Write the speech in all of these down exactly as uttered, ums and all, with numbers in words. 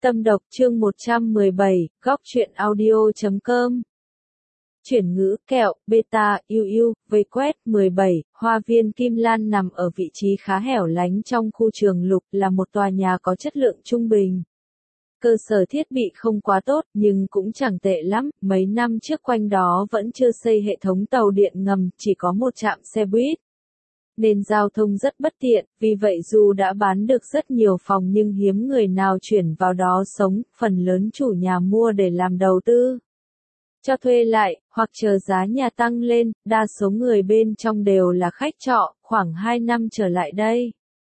Tâm độc chương một trăm mười bảy, góc truyện audio chấm com. Chuyển ngữ, kẹo, beta, u u, vây quét, mười bảy, Hoa viên Kim Lan nằm ở vị trí khá hẻo lánh trong khu Trường Lục, là một tòa nhà có chất lượng trung bình. Cơ sở thiết bị không quá tốt, nhưng cũng chẳng tệ lắm, mấy năm trước quanh đó vẫn chưa xây hệ thống tàu điện ngầm, chỉ có một trạm xe buýt. Nên giao thông rất bất tiện, vì vậy dù đã bán được rất nhiều phòng nhưng hiếm người nào chuyển vào đó sống, phần lớn chủ nhà mua để làm đầu tư, cho thuê lại, hoặc chờ giá nhà tăng lên, đa số người bên trong đều là khách trọ, khoảng hai năm trở lại đây.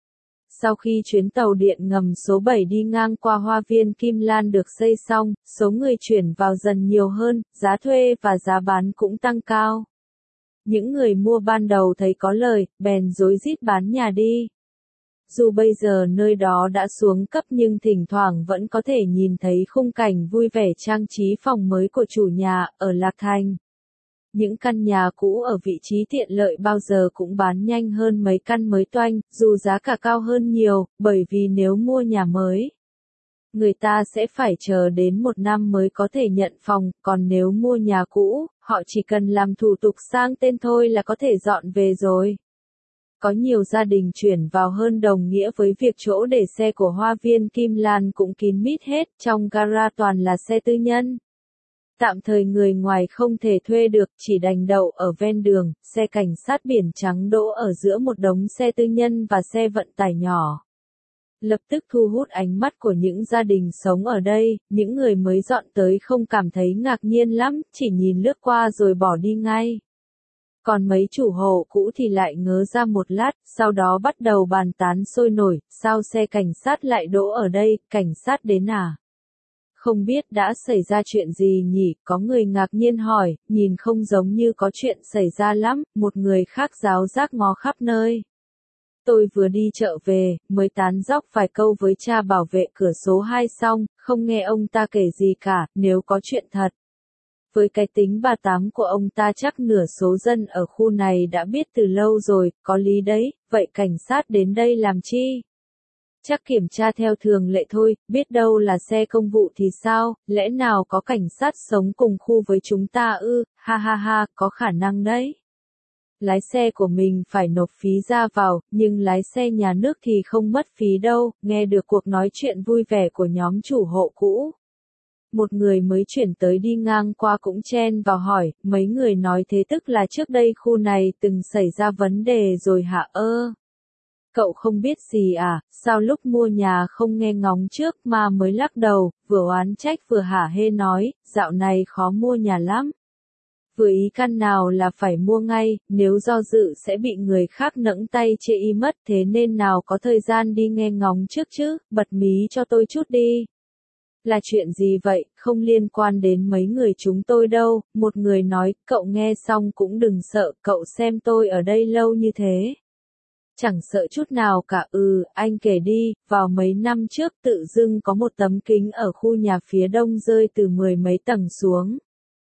Sau khi chuyến tàu điện ngầm số bảy đi ngang qua Hoa viên Kim Lan được xây xong, số người chuyển vào dần nhiều hơn, giá thuê và giá bán cũng tăng cao. Những người mua ban đầu thấy có lời, bèn rối rít bán nhà đi. Dù bây giờ nơi đó đã xuống cấp nhưng thỉnh thoảng vẫn có thể nhìn thấy khung cảnh vui vẻ trang trí phòng mới của chủ nhà, ở Lạc Thành. Những căn nhà cũ ở vị trí tiện lợi bao giờ cũng bán nhanh hơn mấy căn mới toanh, dù giá cả cao hơn nhiều, bởi vì nếu mua nhà mới, người ta sẽ phải chờ đến một năm mới có thể nhận phòng, còn nếu mua nhà cũ, họ chỉ cần làm thủ tục sang tên thôi là có thể dọn về rồi. Có nhiều gia đình chuyển vào hơn đồng nghĩa với việc chỗ để xe của Hoa viên Kim Lan cũng kín mít hết, trong gara toàn là xe tư nhân. Tạm thời người ngoài không thể thuê được, chỉ đành đậu ở ven đường, xe cảnh sát biển trắng đỗ ở giữa một đống xe tư nhân và xe vận tải nhỏ. Lập tức thu hút ánh mắt của những gia đình sống ở đây, những người mới dọn tới không cảm thấy ngạc nhiên lắm, chỉ nhìn lướt qua rồi bỏ đi ngay. Còn mấy chủ hộ cũ thì lại ngớ ra một lát, sau đó bắt đầu bàn tán sôi nổi, sao xe cảnh sát lại đỗ ở đây, cảnh sát đến à? Không biết đã xảy ra chuyện gì nhỉ, có người ngạc nhiên hỏi, nhìn không giống như có chuyện xảy ra lắm, một người khác ráo rác ngó khắp nơi. Tôi vừa đi chợ về, mới tán dóc vài câu với cha bảo vệ cửa số hai xong, không nghe ông ta kể gì cả, nếu có chuyện thật. Với cái tính bà tám của ông ta chắc nửa số dân ở khu này đã biết từ lâu rồi, có lý đấy, vậy cảnh sát đến đây làm chi? Chắc kiểm tra theo thường lệ thôi, biết đâu là xe công vụ thì sao, lẽ nào có cảnh sát sống cùng khu với chúng ta ư, ha ha ha, có khả năng đấy. Lái xe của mình phải nộp phí ra vào, nhưng lái xe nhà nước thì không mất phí đâu, nghe được cuộc nói chuyện vui vẻ của nhóm chủ hộ cũ. Một người mới chuyển tới đi ngang qua cũng chen vào hỏi, mấy người nói thế tức là trước đây khu này từng xảy ra vấn đề rồi hả ơ? Cậu không biết gì à, sao lúc mua nhà không nghe ngóng trước mà mới lắc đầu, vừa oán trách vừa hả hê nói, dạo này khó mua nhà lắm. Vừa ý căn nào là phải mua ngay, nếu do dự sẽ bị người khác nẫng tay chê y mất, thế nên nào có thời gian đi nghe ngóng trước chứ, bật mí cho tôi chút đi. Là chuyện gì vậy, không liên quan đến mấy người chúng tôi đâu, một người nói, cậu nghe xong cũng đừng sợ, cậu xem tôi ở đây lâu như thế. Chẳng sợ chút nào cả, ừ, anh kể đi, vào mấy năm trước tự dưng có một tấm kính ở khu nhà phía đông rơi từ mười mấy tầng xuống.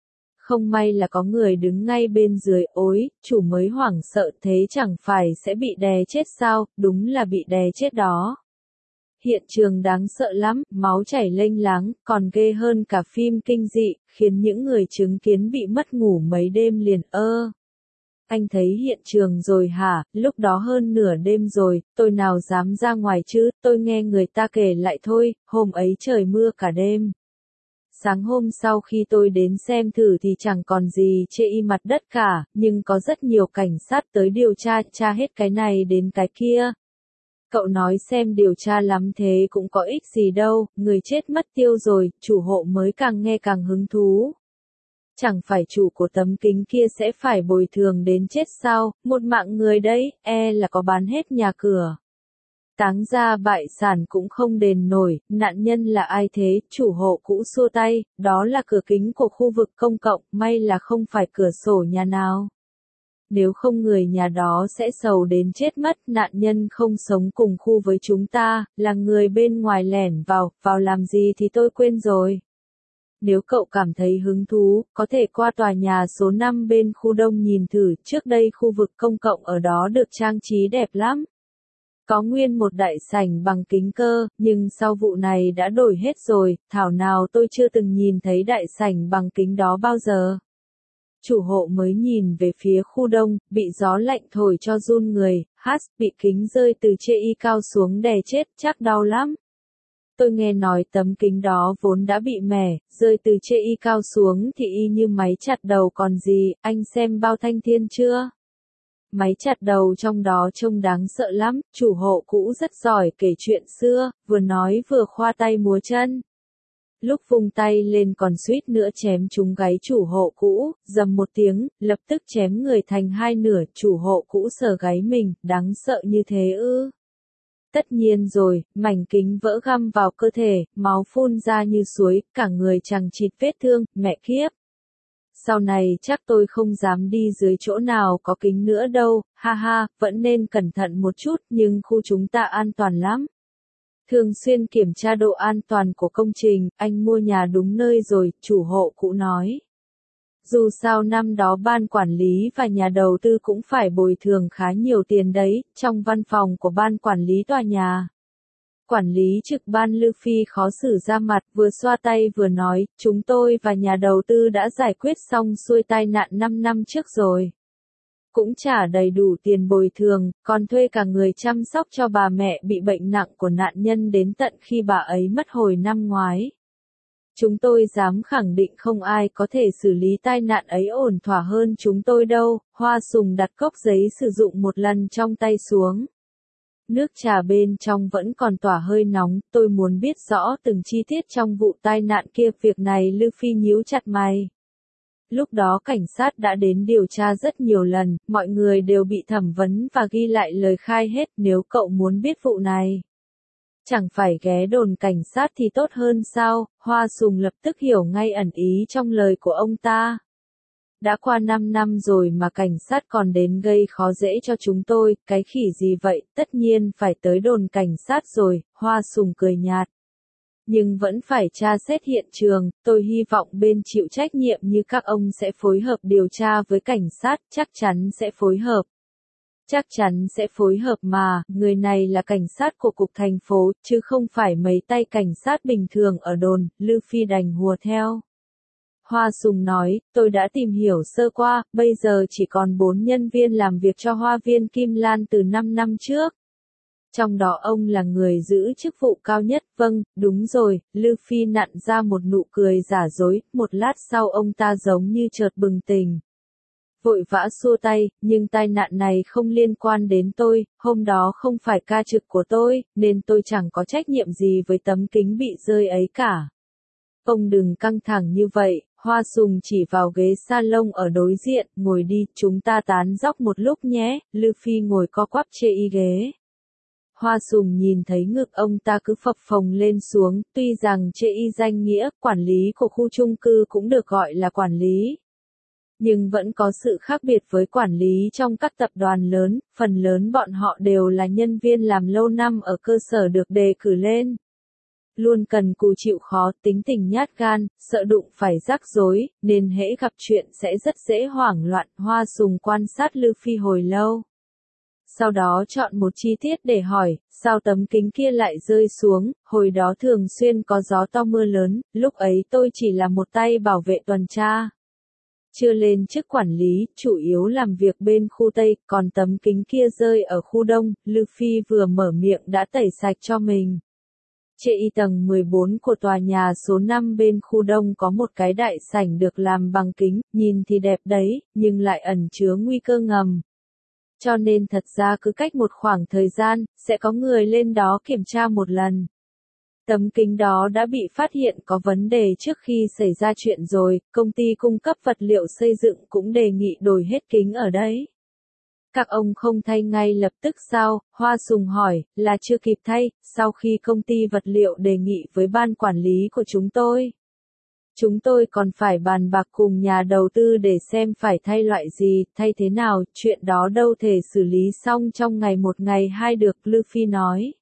Không may là có người đứng ngay bên dưới, ối, chủ mới hoảng sợ thế chẳng phải sẽ bị đè chết sao, đúng là bị đè chết đó. Hiện trường đáng sợ lắm, máu chảy lênh láng, còn ghê hơn cả phim kinh dị, khiến những người chứng kiến bị mất ngủ mấy đêm liền ơ. Anh thấy hiện trường rồi hả, lúc đó hơn nửa đêm rồi, tôi nào dám ra ngoài chứ, tôi nghe người ta kể lại thôi, hôm ấy trời mưa cả đêm. Sáng hôm sau khi tôi đến xem thử thì chẳng còn gì chê y mặt đất cả, nhưng có rất nhiều cảnh sát tới điều tra, tra hết cái này đến cái kia. Cậu nói xem điều tra lắm thế cũng có ích gì đâu, người chết mất tiêu rồi, chủ hộ mới càng nghe càng hứng thú. Chẳng phải chủ của tấm kính kia sẽ phải bồi thường đến chết sao, một mạng người đấy, e là có bán hết nhà cửa. Táng ra bại sản cũng không đền nổi, nạn nhân là ai thế, chủ hộ cũ xua tay, đó là cửa kính của khu vực công cộng, may là không phải cửa sổ nhà nào. Nếu không người nhà đó sẽ sầu đến chết mất, nạn nhân không sống cùng khu với chúng ta, là người bên ngoài lẻn vào, vào làm gì thì tôi quên rồi. Nếu cậu cảm thấy hứng thú, có thể qua tòa nhà số năm bên khu đông nhìn thử, trước đây khu vực công cộng ở đó được trang trí đẹp lắm. Có nguyên một đại sảnh bằng kính cơ, nhưng sau vụ này đã đổi hết rồi, thảo nào tôi chưa từng nhìn thấy đại sảnh bằng kính đó bao giờ. Chủ hộ mới nhìn về phía khu đông, bị gió lạnh thổi cho run người, hát, bị kính rơi từ chê y cao xuống đè chết, chắc đau lắm. Tôi nghe nói tấm kính đó vốn đã bị mẻ, rơi từ chê y cao xuống thì y như máy chặt đầu còn gì, anh xem bao thanh thiên chưa? Máy chặt đầu trong đó trông đáng sợ lắm, chủ hộ cũ rất giỏi kể chuyện xưa, vừa nói vừa khoa tay múa chân. Lúc vung tay lên còn suýt nữa chém trúng gáy chủ hộ cũ, dầm một tiếng, lập tức chém người thành hai nửa, chủ hộ cũ sờ gáy mình, đáng sợ như thế ư. Tất nhiên rồi, mảnh kính vỡ găm vào cơ thể, máu phun ra như suối, cả người chằng chịt vết thương, mẹ kiếp. Sau này chắc tôi không dám đi dưới chỗ nào có kính nữa đâu, ha ha, vẫn nên cẩn thận một chút, nhưng khu chúng ta an toàn lắm. Thường xuyên kiểm tra độ an toàn của công trình, anh mua nhà đúng nơi rồi, chủ hộ cũ nói. Dù sao năm đó ban quản lý và nhà đầu tư cũng phải bồi thường khá nhiều tiền đấy, trong văn phòng của ban quản lý tòa nhà. Quản lý trực ban Lư Phi khó xử ra mặt, vừa xoa tay vừa nói, chúng tôi và nhà đầu tư đã giải quyết xong xuôi tai nạn năm năm trước rồi. Cũng trả đầy đủ tiền bồi thường, còn thuê cả người chăm sóc cho bà mẹ bị bệnh nặng của nạn nhân đến tận khi bà ấy mất hồi năm ngoái. Chúng tôi dám khẳng định không ai có thể xử lý tai nạn ấy ổn thỏa hơn chúng tôi đâu. Hoa Sùng đặt cốc giấy sử dụng một lần trong tay xuống. Nước trà bên trong vẫn còn tỏa hơi nóng, tôi muốn biết rõ từng chi tiết trong vụ tai nạn kia. Việc này Lư Phi nhíu chặt mày. Lúc đó cảnh sát đã đến điều tra rất nhiều lần, mọi người đều bị thẩm vấn và ghi lại lời khai hết. Nếu cậu muốn biết vụ này, chẳng phải ghé đồn cảnh sát thì tốt hơn sao? Hoa Sùng lập tức hiểu ngay ẩn ý trong lời của ông ta. Đã qua năm năm rồi mà cảnh sát còn đến gây khó dễ cho chúng tôi, cái khỉ gì vậy, tất nhiên phải tới đồn cảnh sát rồi, Hoa Sùng cười nhạt. Nhưng vẫn phải tra xét hiện trường, tôi hy vọng bên chịu trách nhiệm như các ông sẽ phối hợp điều tra với cảnh sát, chắc chắn sẽ phối hợp. Chắc chắn sẽ phối hợp mà, người này là cảnh sát của cục thành phố, chứ không phải mấy tay cảnh sát bình thường ở đồn, Lư Phi đành hùa theo. Hoa Sùng nói, tôi đã tìm hiểu sơ qua, bây giờ chỉ còn bốn nhân viên làm việc cho Hoa viên Kim Lan từ năm năm trước. Trong đó ông là người giữ chức vụ cao nhất, vâng, đúng rồi, Lư Phi nặn ra một nụ cười giả dối, một lát sau ông ta giống như chợt bừng tỉnh. Vội vã xua tay, nhưng tai nạn này không liên quan đến tôi, hôm đó không phải ca trực của tôi, nên tôi chẳng có trách nhiệm gì với tấm kính bị rơi ấy cả. Ông đừng căng thẳng như vậy, Hoa Sùng chỉ vào ghế salon ở đối diện, ngồi đi, chúng ta tán dóc một lúc nhé, Lư Phi ngồi co quắp chê y ghế. Hoa Sùng nhìn thấy ngực ông ta cứ phập phồng lên xuống, tuy rằng chê y danh nghĩa, quản lý của khu chung cư cũng được gọi là quản lý. Nhưng vẫn có sự khác biệt với quản lý trong các tập đoàn lớn, phần lớn bọn họ đều là nhân viên làm lâu năm ở cơ sở được đề cử lên. Luôn cần cù chịu khó, tính tình nhát gan, sợ đụng phải rắc rối, nên hễ gặp chuyện sẽ rất dễ hoảng loạn. Hoa Sùng quan sát Lư Phi hồi lâu. Sau đó chọn một chi tiết để hỏi, sao tấm kính kia lại rơi xuống, hồi đó thường xuyên có gió to mưa lớn, lúc ấy tôi chỉ là một tay bảo vệ tuần tra. Chưa lên chức quản lý, chủ yếu làm việc bên khu Tây, còn tấm kính kia rơi ở khu Đông, Lư Phi vừa mở miệng đã tẩy sạch cho mình. Chê y tầng mười bốn của tòa nhà số năm bên khu Đông có một cái đại sảnh được làm bằng kính, nhìn thì đẹp đấy, nhưng lại ẩn chứa nguy cơ ngầm. Cho nên thật ra cứ cách một khoảng thời gian, sẽ có người lên đó kiểm tra một lần. Tấm kính đó đã bị phát hiện có vấn đề trước khi xảy ra chuyện rồi, công ty cung cấp vật liệu xây dựng cũng đề nghị đổi hết kính ở đấy. Các ông không thay ngay lập tức sao? Hoa Sùng hỏi, là chưa kịp thay, sau khi công ty vật liệu đề nghị với ban quản lý của chúng tôi. Chúng tôi còn phải bàn bạc cùng nhà đầu tư để xem phải thay loại gì, thay thế nào, chuyện đó đâu thể xử lý xong trong ngày một ngày hai được, Lư Phi nói.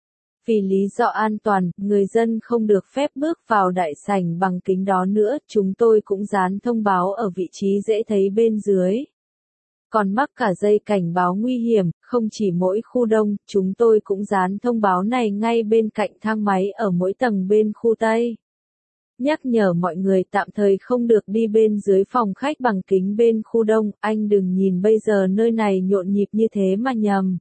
Vì lý do an toàn, người dân không được phép bước vào đại sảnh bằng kính đó nữa, chúng tôi cũng dán thông báo ở vị trí dễ thấy bên dưới. còn mắc cả dây cảnh báo nguy hiểm, không chỉ mỗi khu đông, chúng tôi cũng dán thông báo này ngay bên cạnh thang máy ở mỗi tầng bên khu Tây. Nhắc nhở mọi người tạm thời không được đi bên dưới phòng khách bằng kính bên khu đông, anh đừng nhìn bây giờ nơi này nhộn nhịp như thế mà nhầm.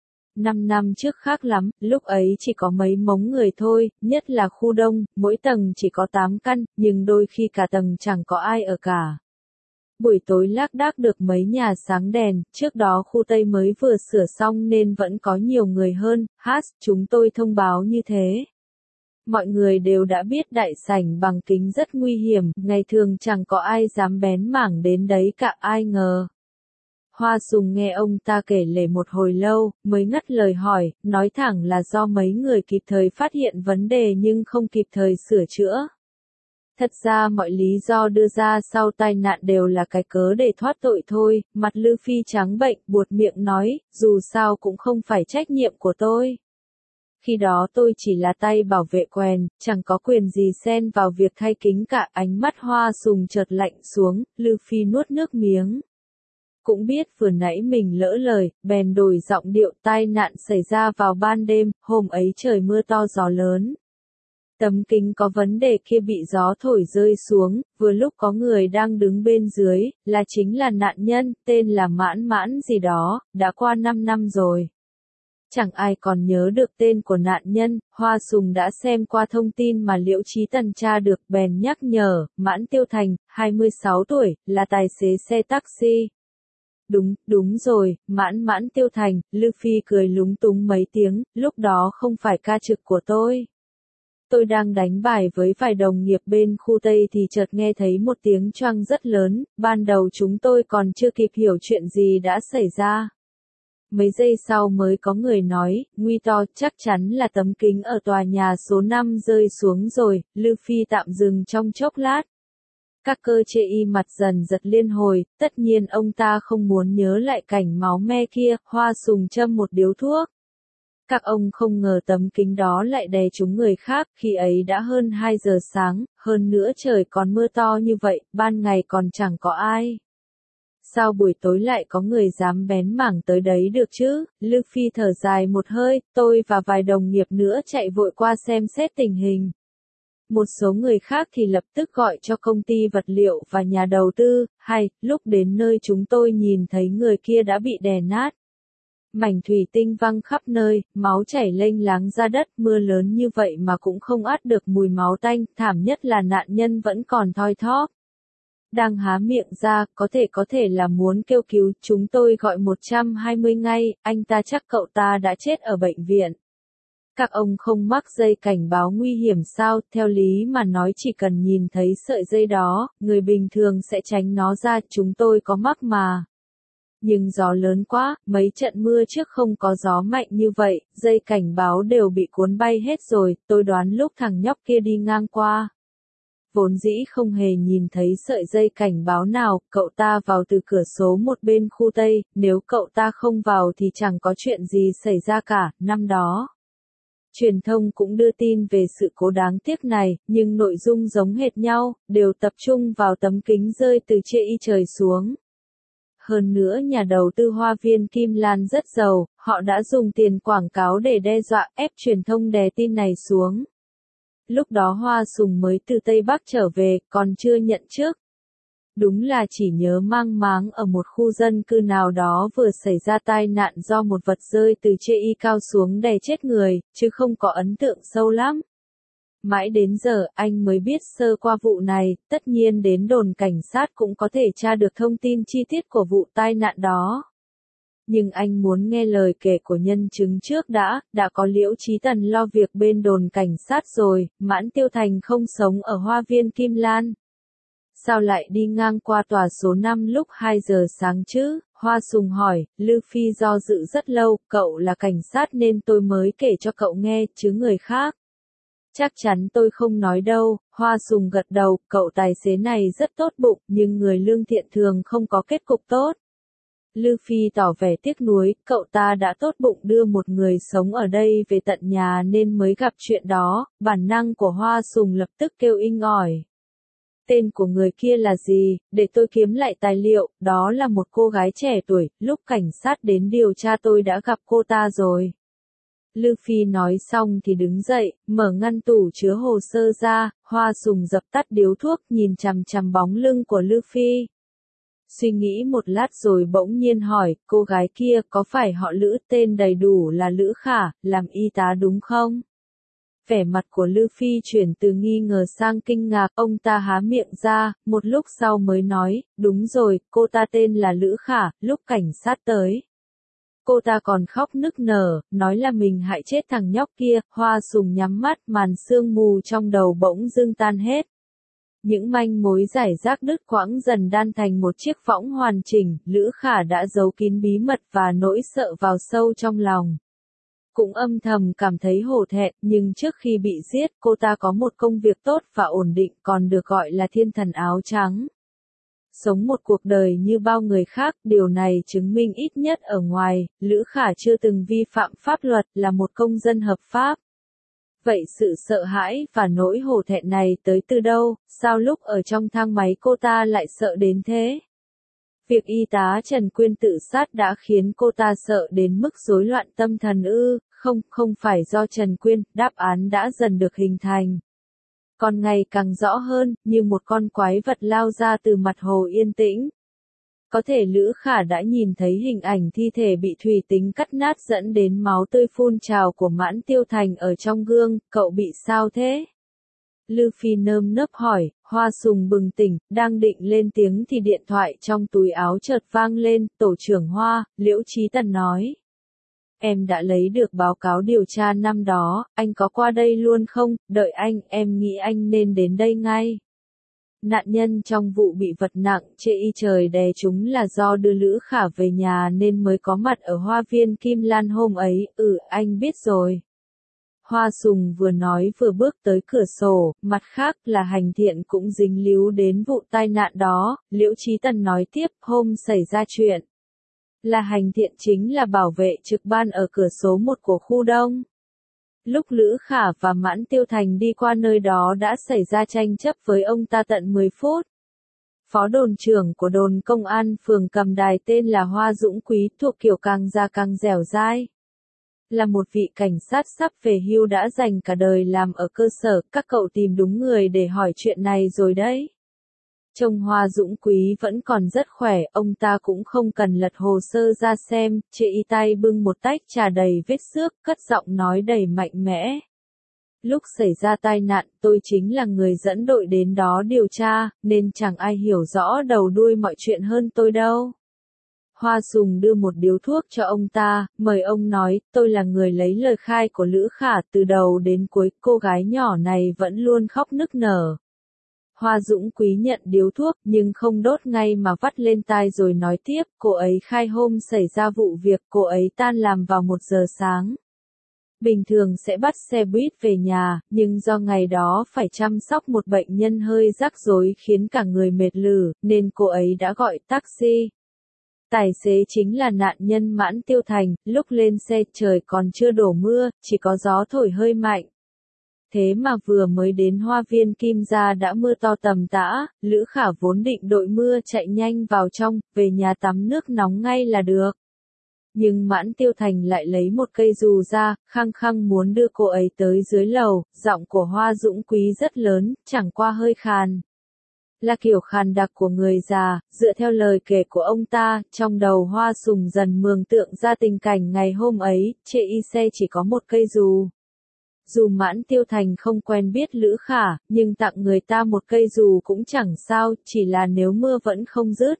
Năm năm trước khác lắm, lúc ấy chỉ có mấy mống người thôi, nhất là khu đông, mỗi tầng chỉ có tám căn, nhưng đôi khi cả tầng chẳng có ai ở cả. Buổi tối lác đác được mấy nhà sáng đèn, trước đó khu Tây mới vừa sửa xong nên vẫn có nhiều người hơn, hát, chúng tôi thông báo như thế. Mọi người đều đã biết đại sảnh bằng kính rất nguy hiểm, ngày thường chẳng có ai dám bén mảng đến đấy cả, ai ngờ. Hoa Sùng nghe ông ta kể lể một hồi lâu, mới ngắt lời hỏi, nói thẳng là do mấy người kịp thời phát hiện vấn đề nhưng không kịp thời sửa chữa. Thật ra mọi lý do đưa ra sau tai nạn đều là cái cớ để thoát tội thôi, mặt Lư Phi trắng bệnh, buột miệng nói, dù sao cũng không phải trách nhiệm của tôi. Khi đó tôi chỉ là tay bảo vệ quèn, chẳng có quyền gì xen vào việc thay kính cả. Ánh mắt Hoa Sùng chợt lạnh xuống, Lư Phi nuốt nước miếng. Cũng biết vừa nãy mình lỡ lời, bèn đổi giọng điệu, tai nạn xảy ra vào ban đêm, hôm ấy trời mưa to gió lớn. Tấm kính có vấn đề kia bị gió thổi rơi xuống, vừa lúc có người đang đứng bên dưới, là chính là nạn nhân, tên là Mãn Mãn gì đó, đã qua năm năm rồi. Chẳng ai còn nhớ được tên của nạn nhân, Hoa Sùng đã xem qua thông tin mà Liễu Chí Tần tra được, bèn nhắc nhở, Mãn Tiêu Thành, hai mươi sáu tuổi, là tài xế xe taxi. Đúng, đúng rồi, Mãn Mãn Tiêu Thành, Lư Phi cười lúng túng mấy tiếng, lúc đó không phải ca trực của tôi. Tôi đang đánh bài với vài đồng nghiệp bên khu Tây thì chợt nghe thấy một tiếng choang rất lớn, ban đầu chúng tôi còn chưa kịp hiểu chuyện gì đã xảy ra. Mấy giây sau mới có người nói, nguy to, chắc chắn là tấm kính ở tòa nhà số năm rơi xuống rồi, Lư Phi tạm dừng trong chốc lát. Các cơ chê y mặt dần giật liên hồi, tất nhiên ông ta không muốn nhớ lại cảnh máu me kia, Hoa Sùng châm một điếu thuốc. Các ông không ngờ tấm kính đó lại đè trúng người khác, khi ấy đã hơn hai giờ sáng, hơn nữa trời còn mưa to như vậy, ban ngày còn chẳng có ai. Sao buổi tối lại có người dám bén mảng tới đấy được chứ? Lư Phi thở dài một hơi, tôi và vài đồng nghiệp nữa chạy vội qua xem xét tình hình. Một số người khác thì lập tức gọi cho công ty vật liệu và nhà đầu tư, hay, lúc đến nơi chúng tôi nhìn thấy người kia đã bị đè nát. Mảnh thủy tinh văng khắp nơi, máu chảy lênh láng ra đất, mưa lớn như vậy mà cũng không át được mùi máu tanh, thảm nhất là nạn nhân vẫn còn thoi thóp. Đang há miệng ra, có thể có thể là muốn kêu cứu, chúng tôi gọi một trăm hai mươi ngay, anh ta chắc cậu ta đã chết ở bệnh viện. Các ông không mắc dây cảnh báo nguy hiểm sao, theo lý mà nói chỉ cần nhìn thấy sợi dây đó, người bình thường sẽ tránh nó ra, chúng tôi có mắc mà. Nhưng gió lớn quá, mấy trận mưa trước không có gió mạnh như vậy, dây cảnh báo đều bị cuốn bay hết rồi, tôi đoán lúc thằng nhóc kia đi ngang qua. Vốn dĩ không hề nhìn thấy sợi dây cảnh báo nào, cậu ta vào từ cửa số một bên khu Tây, nếu cậu ta không vào thì chẳng có chuyện gì xảy ra cả, năm đó. Truyền thông cũng đưa tin về sự cố đáng tiếc này, nhưng nội dung giống hệt nhau, đều tập trung vào tấm kính rơi từ trên y trời xuống. Hơn nữa nhà đầu tư Hoa Viên Kim Lan rất giàu, họ đã dùng tiền quảng cáo để đe dọa ép truyền thông đè tin này xuống. Lúc đó Hoa Sùng mới từ Tây Bắc trở về, còn chưa nhận trước. Đúng là chỉ nhớ mang máng ở một khu dân cư nào đó vừa xảy ra tai nạn do một vật rơi từ trên y cao xuống đè chết người, chứ không có ấn tượng sâu lắm. Mãi đến giờ anh mới biết sơ qua vụ này, tất nhiên đến đồn cảnh sát cũng có thể tra được thông tin chi tiết của vụ tai nạn đó. Nhưng anh muốn nghe lời kể của nhân chứng trước đã, đã có Liễu Chí Tần lo việc bên đồn cảnh sát rồi, Mãn Tiêu Thành không sống ở Hoa Viên Kim Lan. Sao lại đi ngang qua tòa số năm lúc hai giờ sáng chứ? Hoa Sùng hỏi, Lư Phi do dự rất lâu, cậu là cảnh sát nên tôi mới kể cho cậu nghe, chứ người khác. Chắc chắn tôi không nói đâu, Hoa Sùng gật đầu, cậu tài xế này rất tốt bụng, nhưng người lương thiện thường không có kết cục tốt. Lư Phi tỏ vẻ tiếc nuối, cậu ta đã tốt bụng đưa một người sống ở đây về tận nhà nên mới gặp chuyện đó, bản năng của Hoa Sùng lập tức kêu inh ỏi. tên của người kia là gì, để tôi kiếm lại tài liệu, đó là một cô gái trẻ tuổi, lúc cảnh sát đến điều tra tôi đã gặp cô ta rồi. Luffy nói xong thì đứng dậy, mở ngăn tủ chứa hồ sơ ra, Hoa Sùng dập tắt điếu thuốc nhìn chằm chằm bóng lưng của Luffy. Suy nghĩ một lát rồi bỗng nhiên hỏi, cô gái kia có phải họ Lữ, tên đầy đủ là Lữ Khả, làm y tá đúng không? Vẻ mặt của Luffy chuyển từ nghi ngờ sang kinh ngạc, ông ta há miệng ra, một lúc sau mới nói, đúng rồi, cô ta tên là Lữ Khả, lúc cảnh sát tới. Cô ta còn khóc nức nở, nói là mình hại chết thằng nhóc kia, Hoa Sùng nhắm mắt, màn sương mù trong đầu bỗng dưng tan hết. Những manh mối giải rác đứt quãng dần đan thành một chiếc võng hoàn chỉnh, Lữ Khả đã giấu kín bí mật và nỗi sợ vào sâu trong lòng. Cũng âm thầm cảm thấy hổ thẹn, nhưng trước khi bị giết, cô ta có một công việc tốt và ổn định, còn được gọi là thiên thần áo trắng. Sống một cuộc đời như bao người khác, điều này chứng minh ít nhất ở ngoài, Lữ Khả chưa từng vi phạm pháp luật, là một công dân hợp pháp. Vậy sự sợ hãi và nỗi hổ thẹn này tới từ đâu, sao lúc ở trong thang máy cô ta lại sợ đến thế? Việc y tá Trần Quyên tự sát đã khiến cô ta sợ đến mức rối loạn tâm thần ư? Không, không phải do Trần Quyên, đáp án đã dần được hình thành. Còn ngày càng rõ hơn, như một con quái vật lao ra từ mặt hồ yên tĩnh. Có thể Lữ Khả đã nhìn thấy hình ảnh thi thể bị thủy tính cắt nát dẫn đến máu tươi phun trào của Mãn Tiêu Thành ở trong gương, cậu bị sao thế? Luffy nơm nớp hỏi, Hoa Sùng bừng tỉnh, đang định lên tiếng thì điện thoại trong túi áo chợt vang lên, tổ trưởng Hoa, Liễu Chí Tần nói. Em đã lấy được báo cáo điều tra năm đó, anh có qua đây luôn không? Đợi anh, em nghĩ anh nên đến đây ngay. Nạn nhân trong vụ bị vật nặng chê y trời đè chúng là do đưa Lữ Khả về nhà nên mới có mặt ở hoa viên Kim Lan hôm ấy, ừ, anh biết rồi. Hoa Sùng vừa nói vừa bước tới cửa sổ, mặt khác là Hành Thiện cũng dính líu đến vụ tai nạn đó, Liễu Chí Tần nói tiếp, hôm xảy ra chuyện. Là Hành Thiện chính là bảo vệ trực ban ở cửa số một của khu đông. Lúc Lữ Khả và Mãn Tiêu Thành đi qua nơi đó đã xảy ra tranh chấp với ông ta tận mười phút. Phó đồn trưởng của đồn công an phường Cầm Đài tên là Hoa Dũng Quý thuộc kiểu càng già càng dẻo dai. Là một vị cảnh sát sắp về hưu đã dành cả đời làm ở cơ sở, các cậu tìm đúng người để hỏi chuyện này rồi đấy. Trông Hoa Dũng Quý vẫn còn rất khỏe, ông ta cũng không cần lật hồ sơ ra xem, chê y tay bưng một tách trà đầy vết xước, cất giọng nói đầy mạnh mẽ. Lúc xảy ra tai nạn, tôi chính là người dẫn đội đến đó điều tra, nên chẳng ai hiểu rõ đầu đuôi mọi chuyện hơn tôi đâu. Hoa Sùng đưa một điếu thuốc cho ông ta, mời ông nói, tôi là người lấy lời khai của Lữ Khả, từ đầu đến cuối, cô gái nhỏ này vẫn luôn khóc nức nở. Hoa Dũng Quý nhận điếu thuốc nhưng không đốt ngay mà vắt lên tai rồi nói tiếp, cô ấy khai hôm xảy ra vụ việc, cô ấy tan làm vào một giờ sáng. Bình thường sẽ bắt xe buýt về nhà, nhưng do ngày đó phải chăm sóc một bệnh nhân hơi rắc rối khiến cả người mệt lử, nên cô ấy đã gọi taxi. Tài xế chính là nạn nhân Mãn Tiêu Thành, lúc lên xe trời còn chưa đổ mưa, chỉ có gió thổi hơi mạnh. Thế mà vừa mới đến hoa viên Kim Gia đã mưa to tầm tã, Lữ Khả vốn định đội mưa chạy nhanh vào trong, về nhà tắm nước nóng ngay là được. Nhưng Mãn Tiêu Thành lại lấy một cây dù ra, khăng khăng muốn đưa cô ấy tới dưới lầu, giọng của Hoa Dũng Quý rất lớn, chẳng qua hơi khàn. Là kiểu khàn đặc của người già, dựa theo lời kể của ông ta, trong đầu Hoa Sùng dần mường tượng ra tình cảnh ngày hôm ấy, chê y xe chỉ có một cây dù. Dù Mãn Tiêu Thành không quen biết Lữ Khả, nhưng tặng người ta một cây dù cũng chẳng sao, chỉ là nếu mưa vẫn không dứt.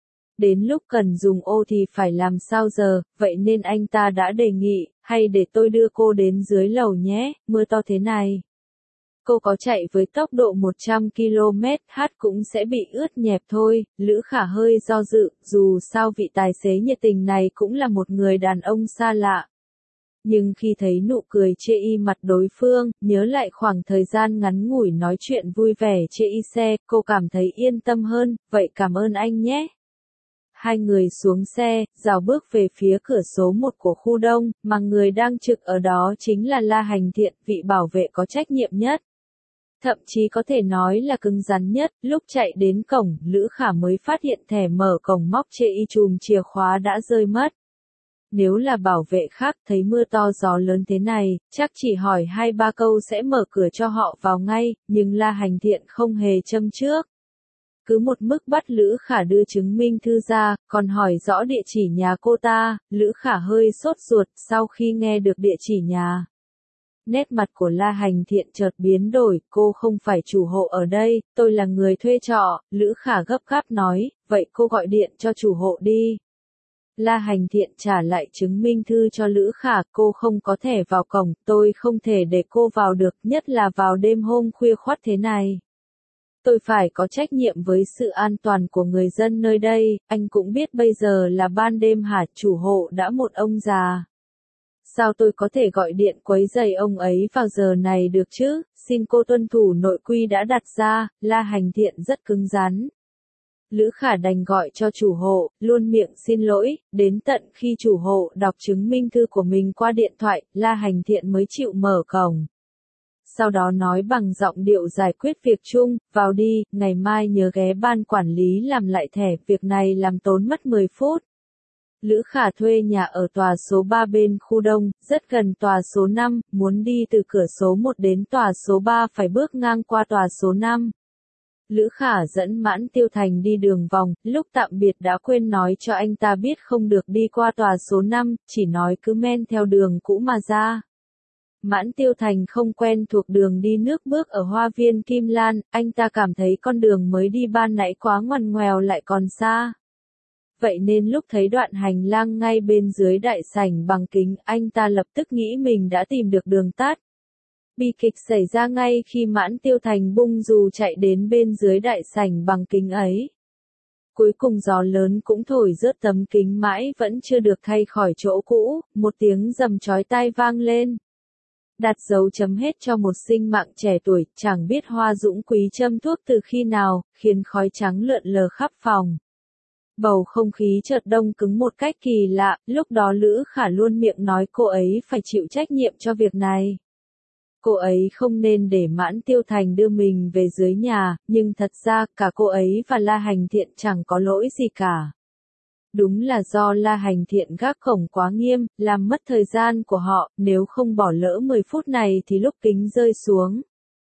Đến lúc cần dùng ô thì phải làm sao giờ, vậy nên anh ta đã đề nghị, hay để tôi đưa cô đến dưới lầu nhé, mưa to thế này. Cô có chạy với tốc độ một trăm ki lô mét h cũng sẽ bị ướt nhẹp thôi, Lữ Khả hơi do dự, dù sao vị tài xế nhiệt tình này cũng là một người đàn ông xa lạ. Nhưng khi thấy nụ cười chê y mặt đối phương, nhớ lại khoảng thời gian ngắn ngủi nói chuyện vui vẻ chê y xe, cô cảm thấy yên tâm hơn, vậy cảm ơn anh nhé. Hai người xuống xe, rào bước về phía cửa số một của khu đông, mà người đang trực ở đó chính là La Hành Thiện, vị bảo vệ có trách nhiệm nhất. Thậm chí có thể nói là cứng rắn nhất, lúc chạy đến cổng, Lữ Khả mới phát hiện thẻ mở cổng móc chê y chùm chìa khóa đã rơi mất. Nếu là bảo vệ khác thấy mưa to gió lớn thế này, chắc chỉ hỏi hai ba câu sẽ mở cửa cho họ vào ngay, nhưng La Hành Thiện không hề châm trước. Cứ một mức bắt Lữ Khả đưa chứng minh thư ra, còn hỏi rõ địa chỉ nhà cô ta, Lữ Khả hơi sốt ruột sau khi nghe được địa chỉ nhà. Nét mặt của La Hành Thiện chợt biến đổi, cô không phải chủ hộ ở đây, tôi là người thuê trọ, Lữ Khả gấp gáp nói, vậy cô gọi điện cho chủ hộ đi. La Hành Thiện trả lại chứng minh thư cho Lữ Khả, cô không có thẻ vào cổng, tôi không thể để cô vào được, nhất là vào đêm hôm khuya khoắt thế này. Tôi phải có trách nhiệm với sự an toàn của người dân nơi đây, anh cũng biết bây giờ là ban đêm hả, chủ hộ đã một ông già. Sao tôi có thể gọi điện quấy rầy ông ấy vào giờ này được chứ, xin cô tuân thủ nội quy đã đặt ra, La Hành Thiện rất cứng rắn. Lữ Khả đành gọi cho chủ hộ, luôn miệng xin lỗi, đến tận khi chủ hộ đọc chứng minh thư của mình qua điện thoại, La Hành Thiện mới chịu mở cổng. Sau đó nói bằng giọng điệu giải quyết việc chung, vào đi, ngày mai nhớ ghé ban quản lý làm lại thẻ, việc này làm tốn mất mười phút. Lữ Khả thuê nhà ở tòa số ba bên khu đông, rất gần tòa số năm, muốn đi từ cửa số một đến tòa số ba phải bước ngang qua tòa số năm. Lữ Khả dẫn Mãn Tiêu Thành đi đường vòng, lúc tạm biệt đã quên nói cho anh ta biết không được đi qua tòa số năm, chỉ nói cứ men theo đường cũ mà ra. Mãn Tiêu Thành không quen thuộc đường đi nước bước ở Hoa Viên Kim Lan, anh ta cảm thấy con đường mới đi ban nãy quá ngoằn ngoèo lại còn xa. Vậy nên lúc thấy đoạn hành lang ngay bên dưới đại sảnh bằng kính, anh ta lập tức nghĩ mình đã tìm được đường tắt. Bi kịch xảy ra ngay khi Mãn Tiêu Thành bung dù chạy đến bên dưới đại sảnh bằng kính ấy. Cuối cùng gió lớn cũng thổi rớt tấm kính mãi vẫn chưa được thay khỏi chỗ cũ, một tiếng rầm chói tai vang lên. Đặt dấu chấm hết cho một sinh mạng trẻ tuổi, chẳng biết Hoa Dũng Quý châm thuốc từ khi nào, khiến khói trắng lượn lờ khắp phòng. Bầu không khí chợt đông cứng một cách kỳ lạ, lúc đó Lữ Khả luôn miệng nói cô ấy phải chịu trách nhiệm cho việc này. Cô ấy không nên để Mãn Tiêu Thành đưa mình về dưới nhà, nhưng thật ra cả cô ấy và La Hành Thiện chẳng có lỗi gì cả. Đúng là do La Hành Thiện gác cổng quá nghiêm, làm mất thời gian của họ, nếu không bỏ lỡ mười phút này thì lúc kính rơi xuống.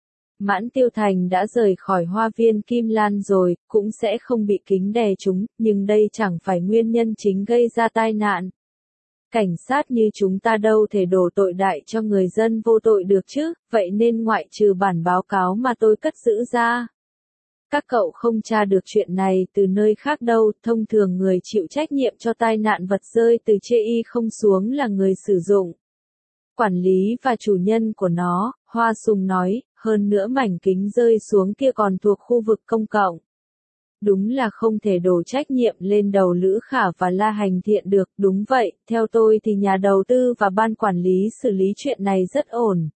Mãn Tiêu Thành đã rời khỏi Hoa Viên Kim Lan rồi, cũng sẽ không bị kính đè trúng, nhưng đây chẳng phải nguyên nhân chính gây ra tai nạn. Cảnh sát như chúng ta đâu thể đổ tội đại cho người dân vô tội được chứ, vậy nên ngoại trừ bản báo cáo mà tôi cất giữ ra. Các cậu không tra được chuyện này từ nơi khác đâu, thông thường người chịu trách nhiệm cho tai nạn vật rơi từ chê y không xuống là người sử dụng. Quản lý và chủ nhân của nó, Hoa Sùng nói, hơn nữa mảnh kính rơi xuống kia còn thuộc khu vực công cộng. Đúng là không thể đổ trách nhiệm lên đầu Lữ Khả và La Hành Thiện được, đúng vậy, theo tôi thì nhà đầu tư và ban quản lý xử lý chuyện này rất ổn.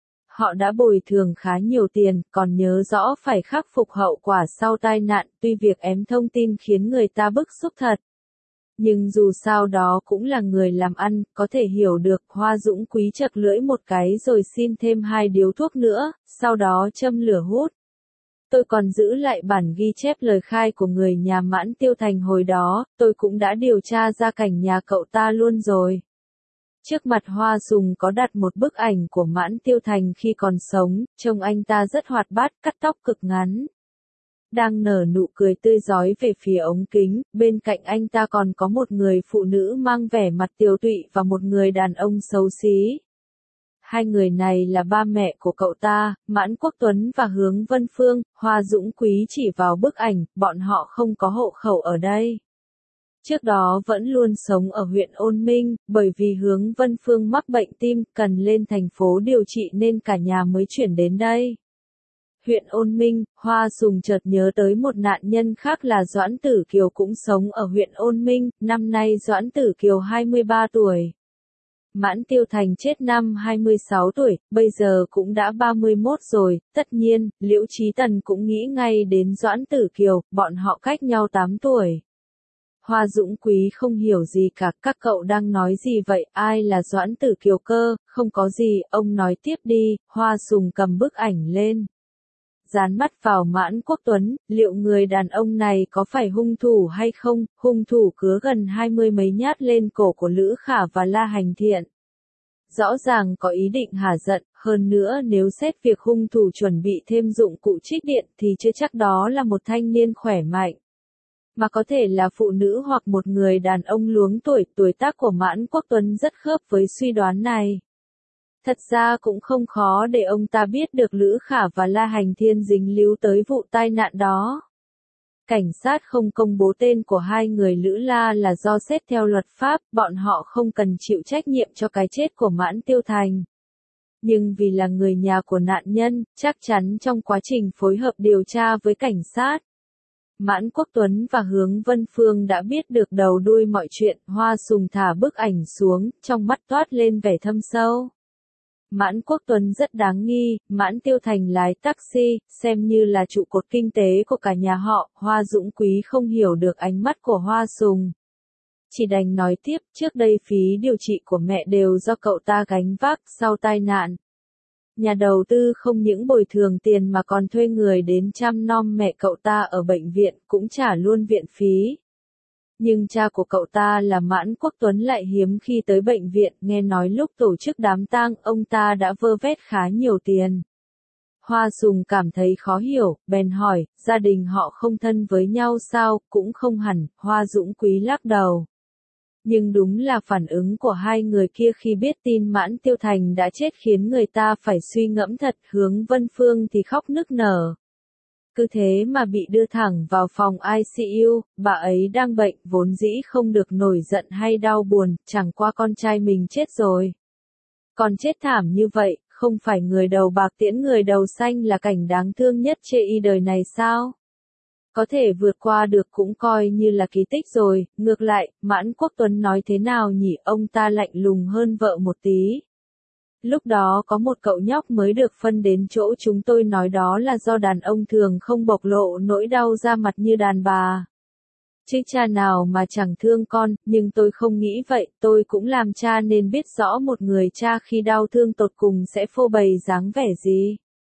Họ đã bồi thường khá nhiều tiền, còn nhớ rõ phải khắc phục hậu quả sau tai nạn, tuy việc ém thông tin khiến người ta bức xúc thật. Nhưng dù sao đó cũng là người làm ăn, có thể hiểu được, Hoa Dũng Quý chật lưỡi một cái rồi xin thêm hai điếu thuốc nữa, sau đó châm lửa hút. Tôi còn giữ lại bản ghi chép lời khai của người nhà Mãn Tiêu Thành hồi đó, tôi cũng đã điều tra ra cảnh nhà cậu ta luôn rồi. Trước mặt Hoa Sùng có đặt một bức ảnh của Mãn Tiêu Thành khi còn sống, trông anh ta rất hoạt bát, cắt tóc cực ngắn. Đang nở nụ cười tươi rói về phía ống kính, bên cạnh anh ta còn có một người phụ nữ mang vẻ mặt tiều tụy và một người đàn ông xấu xí. Hai người này là ba mẹ của cậu ta, Mãn Quốc Tuấn và Hướng Vân Phương. Hoa Dũng Quý chỉ vào bức ảnh, bọn họ không có hộ khẩu ở đây. Trước đó vẫn luôn sống ở huyện Ôn Minh, bởi vì Hướng Vân Phương mắc bệnh tim, cần lên thành phố điều trị nên cả nhà mới chuyển đến đây. Huyện Ôn Minh, Hoa Sùng chợt nhớ tới một nạn nhân khác là Doãn Tử Kiều cũng sống ở huyện Ôn Minh, năm nay Doãn Tử Kiều hai mươi ba tuổi. Mãn Tiêu Thành chết năm hai mươi sáu tuổi, bây giờ cũng đã ba mươi mốt rồi, tất nhiên, Liễu Chí Tần cũng nghĩ ngay đến Doãn Tử Kiều, bọn họ cách nhau tám tuổi. Hoa Dũng Quý không hiểu gì cả, các cậu đang nói gì vậy, ai là Doãn Tử Kiều cơ, không có gì, ông nói tiếp đi. Hoa Sùng cầm bức ảnh lên. dán mắt vào Mãn Quốc Tuấn, liệu người đàn ông này có phải hung thủ hay không? Hung thủ cứa gần hai mươi mấy nhát lên cổ của Lữ Khả và La Hành Thiện. Rõ ràng có ý định hả giận, hơn nữa nếu xét việc hung thủ chuẩn bị thêm dụng cụ trích điện thì chưa chắc đó là một thanh niên khỏe mạnh, mà có thể là phụ nữ hoặc một người đàn ông luống tuổi. Tuổi tác của Mãn Quốc Tuấn rất khớp với suy đoán này. Thật ra cũng không khó để ông ta biết được Lữ Khả và La Hành Thiên dính líu tới vụ tai nạn đó. Cảnh sát không công bố tên của hai người Lữ La là do xét theo luật pháp, bọn họ không cần chịu trách nhiệm cho cái chết của Mãn Tiêu Thành. Nhưng vì là người nhà của nạn nhân, chắc chắn trong quá trình phối hợp điều tra với cảnh sát, Mãn Quốc Tuấn và Hướng Vân Phương đã biết được đầu đuôi mọi chuyện. Hoa Sùng thả bức ảnh xuống, trong mắt toát lên vẻ thâm sâu. Mãn Quốc Tuấn rất đáng nghi, Mãn Tiêu Thành lái taxi, xem như là trụ cột kinh tế của cả nhà họ. Hoa Dũng Quý không hiểu được ánh mắt của Hoa Sùng, chỉ đành nói tiếp, trước đây phí điều trị của mẹ đều do cậu ta gánh vác. Sau tai nạn, nhà đầu tư không những bồi thường tiền mà còn thuê người đến chăm nom mẹ cậu ta ở bệnh viện, cũng trả luôn viện phí. Nhưng cha của cậu ta là Mãn Quốc Tuấn lại hiếm khi tới bệnh viện, nghe nói lúc tổ chức đám tang, ông ta đã vơ vét khá nhiều tiền. Hoa Sùng cảm thấy khó hiểu, bèn hỏi, gia đình họ không thân với nhau sao? Cũng không hẳn, Hoa Dũng Quý lắc đầu. Nhưng đúng là phản ứng của hai người kia khi biết tin Mãn Tiêu Thành đã chết khiến người ta phải suy ngẫm thật. Hướng Vân Phương thì khóc nức nở. Cứ thế mà bị đưa thẳng vào phòng i xê u, bà ấy đang bệnh, vốn dĩ không được nổi giận hay đau buồn, chẳng qua con trai mình chết rồi. Còn chết thảm như vậy, không phải người đầu bạc tiễn người đầu xanh là cảnh đáng thương nhất chê y đời này sao? Có thể vượt qua được cũng coi như là kỳ tích rồi. Ngược lại, Mãn Quốc Tuấn nói thế nào nhỉ? Ông ta lạnh lùng hơn vợ một tí. Lúc đó có một cậu nhóc mới được phân đến chỗ chúng tôi nói đó là do đàn ông thường không bộc lộ nỗi đau ra mặt như đàn bà. Chứ cha nào mà chẳng thương con, nhưng tôi không nghĩ vậy. Tôi cũng làm cha nên biết rõ một người cha khi đau thương tột cùng sẽ phô bày dáng vẻ gì.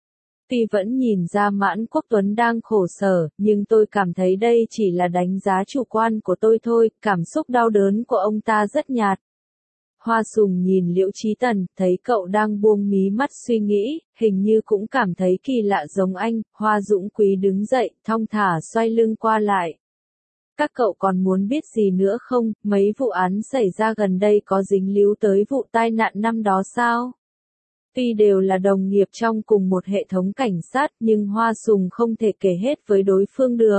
Tuy vẫn nhìn ra Mãn Quốc Tuấn đang khổ sở, nhưng tôi cảm thấy đây chỉ là đánh giá chủ quan của tôi thôi. Cảm xúc đau đớn của ông ta rất nhạt. Hoa Sùng nhìn Liễu Chí Tần, thấy cậu đang buông mí mắt suy nghĩ, hình như cũng cảm thấy kỳ lạ giống anh. Hoa Dũng Quý đứng dậy, thong thả xoay lưng qua lại. Các cậu còn muốn biết gì nữa không? Mấy vụ án xảy ra gần đây có dính líu tới vụ tai nạn năm đó sao? Tuy đều là đồng nghiệp trong cùng một hệ thống cảnh sát, nhưng Hoa Sùng không thể kể hết với đối phương được.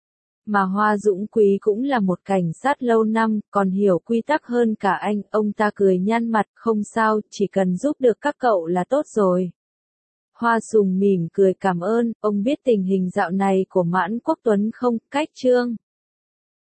Mà Hoa Dũng Quý cũng là một cảnh sát lâu năm, còn hiểu quy tắc hơn cả anh. Ông ta cười nhăn mặt, không sao, chỉ cần giúp được các cậu là tốt rồi. Hoa Sùng mỉm cười cảm ơn. Ông biết tình hình dạo này của Mãn Quốc Tuấn không? Cách chương